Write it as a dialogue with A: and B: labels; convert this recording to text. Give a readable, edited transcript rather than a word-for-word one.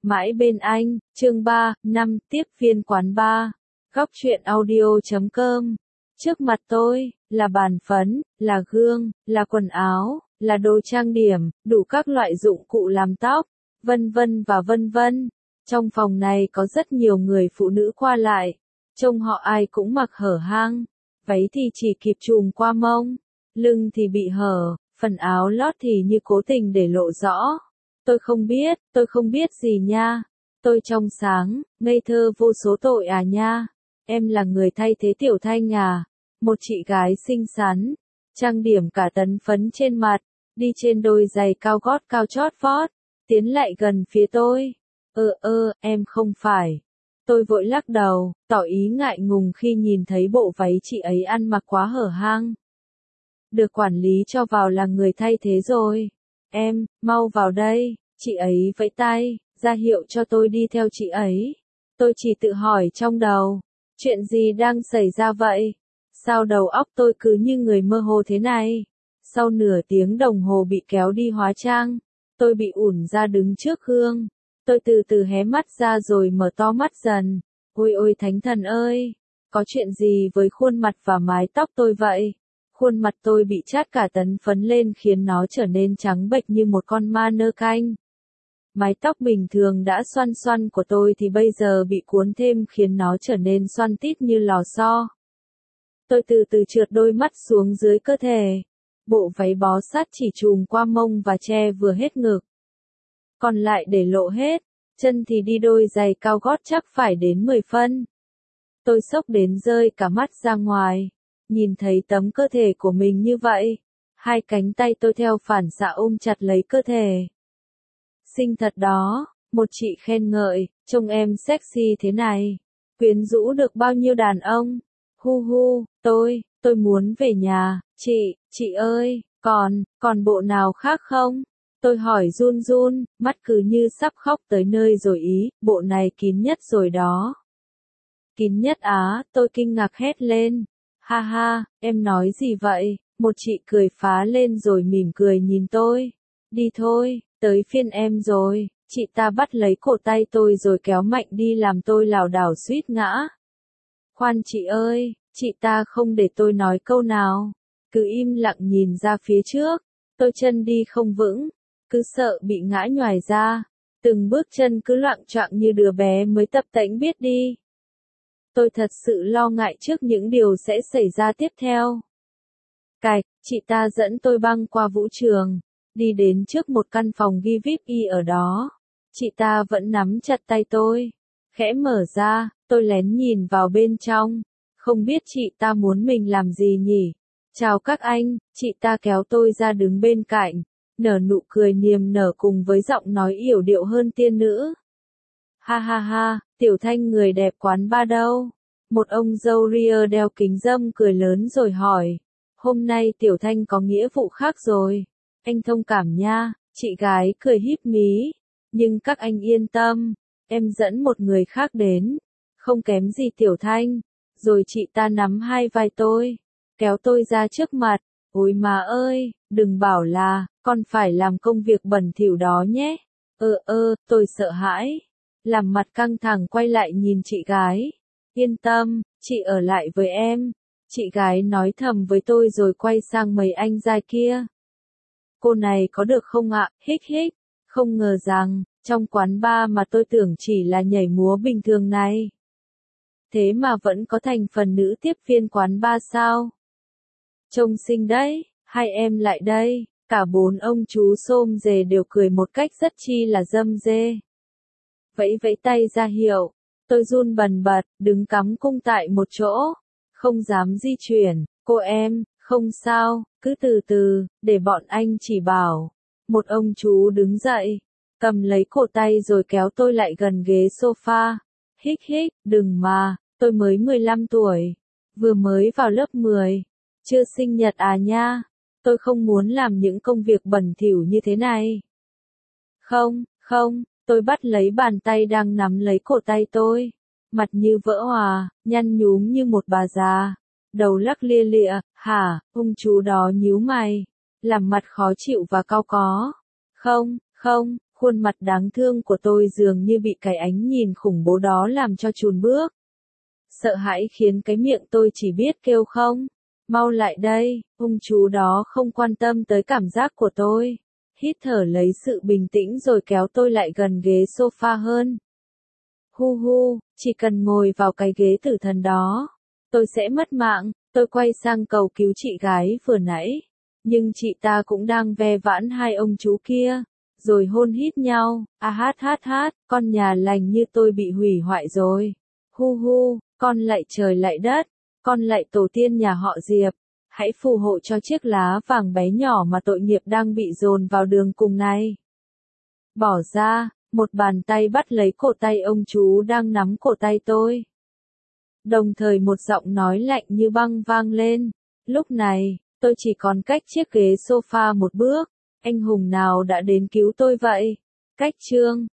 A: Mãi bên anh, chương 3, 5, tiếp viên quán bar. Góc truyện audio.com. Trước mặt tôi, là bàn phấn, là gương, là quần áo, là đồ trang điểm, đủ các loại dụng cụ làm tóc, vân vân và vân vân. Trong phòng này có rất nhiều người phụ nữ qua lại. Trông họ ai cũng mặc hở hang. Váy thì chỉ kịp trùm qua mông. Lưng thì bị hở, phần áo lót thì như cố tình để lộ rõ. Tôi không biết gì nha. Tôi trong sáng, ngây thơ vô số tội à nha. Em là người thay thế Tiểu Thanh à? Một chị gái xinh xắn, trang điểm cả tấn phấn trên mặt, đi trên đôi giày cao gót cao chót vót, tiến lại gần phía tôi. Em không phải. Tôi vội lắc đầu, tỏ ý ngại ngùng khi nhìn thấy bộ váy chị ấy ăn mặc quá hở hang. Được quản lý cho vào là người thay thế rồi. Em, mau vào đây, chị ấy vẫy tay, ra hiệu cho tôi đi theo chị ấy. Tôi chỉ tự hỏi trong đầu, chuyện gì đang xảy ra vậy? Sao đầu óc tôi cứ như người mơ hồ thế này? Sau nửa tiếng đồng hồ bị kéo đi hóa trang, tôi bị ủn ra đứng trước gương. Tôi từ từ hé mắt ra rồi mở to mắt dần. Ôi thánh thần ơi, có chuyện gì với khuôn mặt và mái tóc tôi vậy? Khuôn mặt tôi bị chát cả tấn phấn lên khiến nó trở nên trắng bệch như một con ma nơ canh. Mái tóc bình thường đã xoăn xoăn của tôi thì bây giờ bị cuốn thêm khiến nó trở nên xoăn tít như lò xo. Tôi từ từ trượt đôi mắt xuống dưới cơ thể. Bộ váy bó sát chỉ trùm qua mông và che vừa hết ngực. Còn lại để lộ hết, chân thì đi đôi giày cao gót chắc phải đến 10 phân. Tôi sốc đến rơi cả mắt ra ngoài. Nhìn thấy tấm cơ thể của mình như vậy, hai cánh tay tôi theo phản xạ ôm chặt lấy cơ thể. Xinh thật đó, một chị khen ngợi, trông em sexy thế này, quyến rũ được bao nhiêu đàn ông. Hu, tôi muốn về nhà, chị ơi, còn bộ nào khác không? Tôi hỏi run run, mắt cứ như sắp khóc tới nơi rồi ý, bộ này kín nhất rồi đó. Kín nhất á, tôi kinh ngạc hét lên. Ha, em nói gì vậy? Một chị cười phá lên rồi mỉm cười nhìn tôi. Đi thôi, tới phiên em rồi. Chị ta bắt lấy cổ tay tôi rồi kéo mạnh đi làm tôi lảo đảo suýt ngã. Khoan chị ơi, chị ta không để tôi nói câu nào. Cứ im lặng nhìn ra phía trước. Tôi chân đi không vững, cứ sợ bị ngã nhoài ra. Từng bước chân cứ loạng choạng như đứa bé mới tập tễnh biết đi. Tôi thật sự lo ngại trước những điều sẽ xảy ra tiếp theo. Chị ta dẫn tôi băng qua vũ trường, đi đến trước một căn phòng ghi VIP y ở đó. Chị ta vẫn nắm chặt tay tôi, khẽ mở ra, tôi lén nhìn vào bên trong. Không biết chị ta muốn mình làm gì nhỉ? Chào các anh, chị ta kéo tôi ra đứng bên cạnh, nở nụ cười niềm nở cùng với giọng nói yểu điệu hơn tiên nữ. Ha, Tiểu Thanh người đẹp quán ba đâu? Một ông râu ria đeo kính râm cười lớn rồi hỏi. Hôm nay Tiểu Thanh có nghĩa vụ khác rồi. Anh thông cảm nha, chị gái cười híp mí. Nhưng các anh yên tâm, em dẫn một người khác đến. Không kém gì Tiểu Thanh. Rồi chị ta nắm hai vai tôi, kéo tôi ra trước mặt. Ôi mà ơi, đừng bảo là, con phải làm công việc bẩn thỉu đó nhé. Tôi sợ hãi. Làm mặt căng thẳng quay lại nhìn chị gái. Yên tâm, chị ở lại với em. Chị gái nói thầm với tôi rồi quay sang mấy anh giai kia. Cô này có được không ạ? Hích. Không ngờ rằng, trong quán bar mà tôi tưởng chỉ là nhảy múa bình thường này. Thế mà vẫn có thành phần nữ tiếp viên quán bar sao? Trông xinh đấy, hai em lại đây. Cả bốn ông chú xôm dề đều cười một cách rất chi là râm rê. Vẫy tay ra hiệu. Tôi run bần bật, đứng cắm cung tại một chỗ. Không dám di chuyển. Cô em, không sao, cứ từ từ, để bọn anh chỉ bảo. Một ông chú đứng dậy, cầm lấy cổ tay rồi kéo tôi lại gần ghế sofa. Hích, đừng mà, tôi mới 15 tuổi. Vừa mới vào lớp 10. Chưa sinh nhật à nha. Tôi không muốn làm những công việc bẩn thỉu như thế này. Không, tôi bắt lấy bàn tay đang nắm lấy cổ tay tôi. Mặt như vỡ hòa, nhăn nhúm như một bà già. Đầu lắc lia lịa, hả, ông chú đó nhíu mày. Làm mặt khó chịu và cau có. Không, Khuôn mặt đáng thương của tôi dường như bị cái ánh nhìn khủng bố đó làm cho chùn bước. Sợ hãi khiến cái miệng tôi chỉ biết kêu không. Mau lại đây, ông chú đó không quan tâm tới cảm giác của tôi. Hít thở lấy sự bình tĩnh rồi kéo tôi lại gần ghế sofa hơn. Hu hu, chỉ cần ngồi vào cái ghế tử thần đó, tôi sẽ mất mạng. Tôi quay sang cầu cứu chị gái vừa nãy. Nhưng chị ta cũng đang ve vãn hai ông chú kia, rồi hôn hít nhau. À hát hát hát, con nhà lành như tôi bị hủy hoại rồi. Hu hu, con lạy trời lạy đất, con lạy tổ tiên nhà họ Diệp. Hãy phù hộ cho chiếc lá vàng bé nhỏ mà tội nghiệp đang bị dồn vào đường cùng này. Bỏ ra, một bàn tay bắt lấy cổ tay ông chú đang nắm cổ tay tôi. Đồng thời một giọng nói lạnh như băng vang lên. Lúc này, tôi chỉ còn cách chiếc ghế sofa một bước. Anh hùng nào đã đến cứu tôi vậy? Cách chương